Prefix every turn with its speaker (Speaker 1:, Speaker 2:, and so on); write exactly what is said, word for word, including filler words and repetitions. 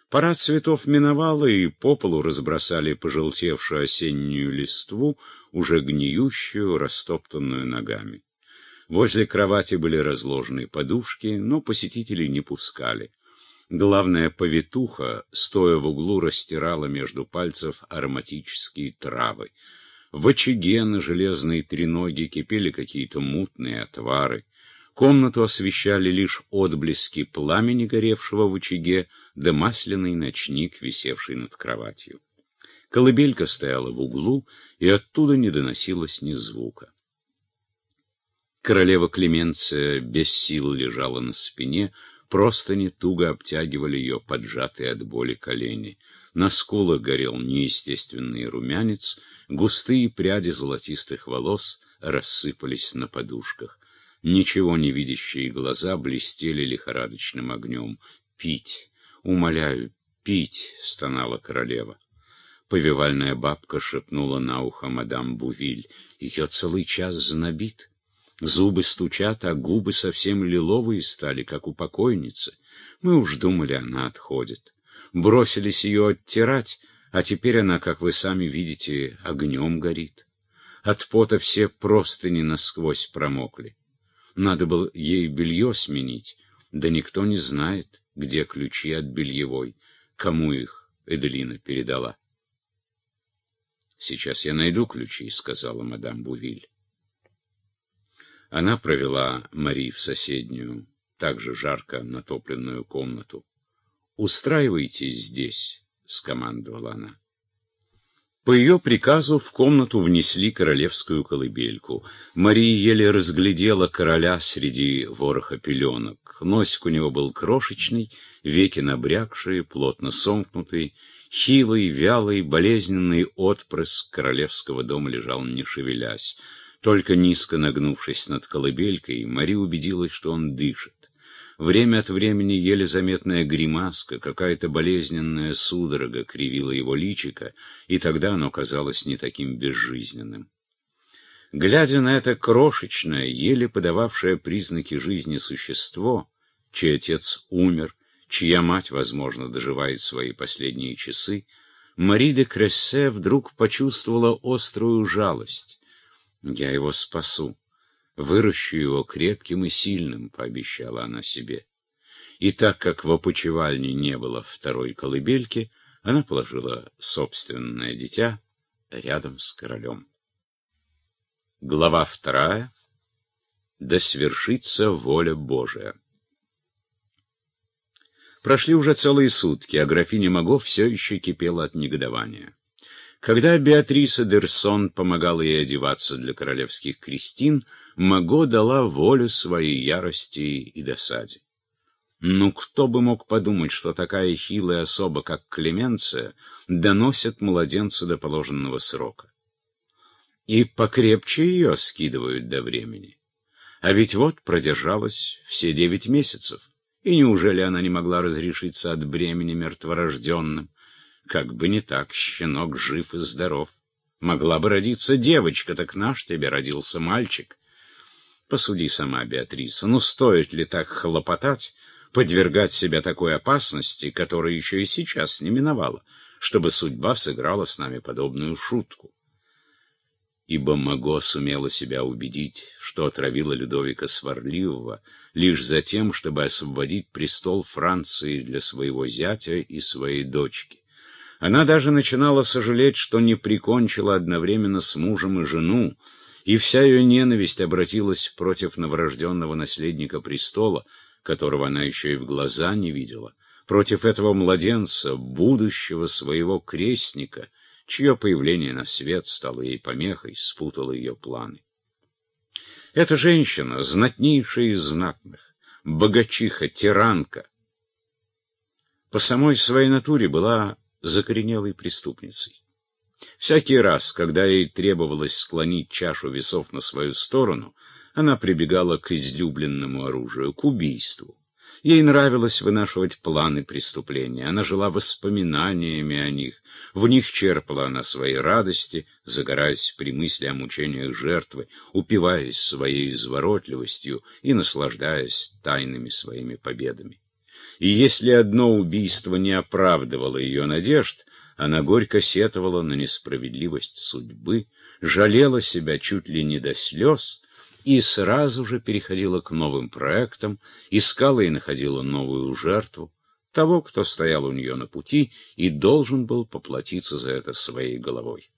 Speaker 1: Пора цветов миновала, и по полу разбросали пожелтевшую осеннюю листву, уже гниющую, растоптанную ногами. Возле кровати были разложены подушки, но посетителей не пускали. Главная повитуха, стоя в углу, растирала между пальцев ароматические травы. В очаге на железной треноге кипели какие-то мутные отвары. Комнату освещали лишь отблески пламени, горевшего в очаге, да масляный ночник, висевший над кроватью. Колыбелька стояла в углу, и оттуда не доносилось ни звука. Королева Клеменция без сил лежала на спине, простыни туго обтягивали ее поджатые от боли колени. На скулах горел неестественный румянец, густые пряди золотистых волос рассыпались на подушках. Ничего не видящие глаза блестели лихорадочным огнем. «Пить! Умоляю, пить!» — стонала королева. Повивальная бабка шепнула на ухо мадам Бувиль. «Ее целый час знобит. Зубы стучат, а губы совсем лиловые стали, как у покойницы. Мы уж думали, она отходит. Бросились ее оттирать, а теперь она, как вы сами видите, огнем горит. От пота все простыни насквозь промокли. Надо было ей белье сменить, да никто не знает, где ключи от бельевой, кому их Эделина передала». «Сейчас я найду ключи», — сказала мадам Бувиль. Она провела Мари в соседнюю, также жарко натопленную комнату. «Устраивайтесь здесь», — скомандовала она. По ее приказу в комнату внесли королевскую колыбельку. Мария еле разглядела короля среди вороха пеленок. Носик у него был крошечный, веки набрякшие, плотно сомкнутые. Хилый, вялый, болезненный отпрыск королевского дома лежал, не шевелясь. Только низко нагнувшись над колыбелькой, Мария убедилась, что он дышит. Время от времени еле заметная гримаска, какая-то болезненная судорога кривила его личико, и тогда оно казалось не таким безжизненным. Глядя на это крошечное, еле подававшее признаки жизни существо, чей отец умер, чья мать, возможно, доживает свои последние часы, Мари де Крессе вдруг почувствовала острую жалость. «Я его спасу. Выращу его крепким и сильным», — пообещала она себе. И так как в опочивальне не было второй колыбельки, она положила собственное дитя рядом с королем. Глава вторая. Да свершится воля Божия. Прошли уже целые сутки, а графиня Маго все еще кипела от негодования. Когда Беатриса Д'Ерсон помогала ей одеваться для королевских крестин, Маго дала волю своей ярости и досаде. Ну, кто бы мог подумать, что такая хилая особа, как Клеменция, доносит младенца до положенного срока. И покрепче ее скидывают до времени. А ведь вот продержалась все девять месяцев. И неужели она не могла разрешиться от бремени мертворожденным? Как бы не так, щенок жив и здоров. Могла бы родиться девочка, так наш тебе родился мальчик. Посуди сама, Беатриса, ну стоит ли так хлопотать, подвергать себя такой опасности, которая еще и сейчас не миновала, чтобы судьба сыграла с нами подобную шутку? Ибо Маго сумела себя убедить, что отравила Людовика Сварливого лишь за тем, чтобы освободить престол Франции для своего зятя и своей дочки. Она даже начинала сожалеть, что не прикончила одновременно с мужем и жену, и вся ее ненависть обратилась против новорожденного наследника престола, которого она еще и в глаза не видела, против этого младенца, будущего своего крестника, чье появление на свет стало ей помехой, спутало ее планы. Эта женщина, знатнейшая из знатных, богачиха, тиранка, по самой своей натуре была закоренелой преступницей. Всякий раз, когда ей требовалось склонить чашу весов на свою сторону, она прибегала к излюбленному оружию, к убийству. Ей нравилось вынашивать планы преступления, она жила воспоминаниями о них, в них черпала она свои радости, загораясь при мысли о мучениях жертвы, упиваясь своей изворотливостью и наслаждаясь тайными своими победами. И если одно убийство не оправдывало ее надежд, она горько сетовала на несправедливость судьбы, жалела себя чуть ли не до слез и сразу же переходила к новым проектам, искала и находила новую жертву, того, кто стоял у нее на пути и должен был поплатиться за это своей головой.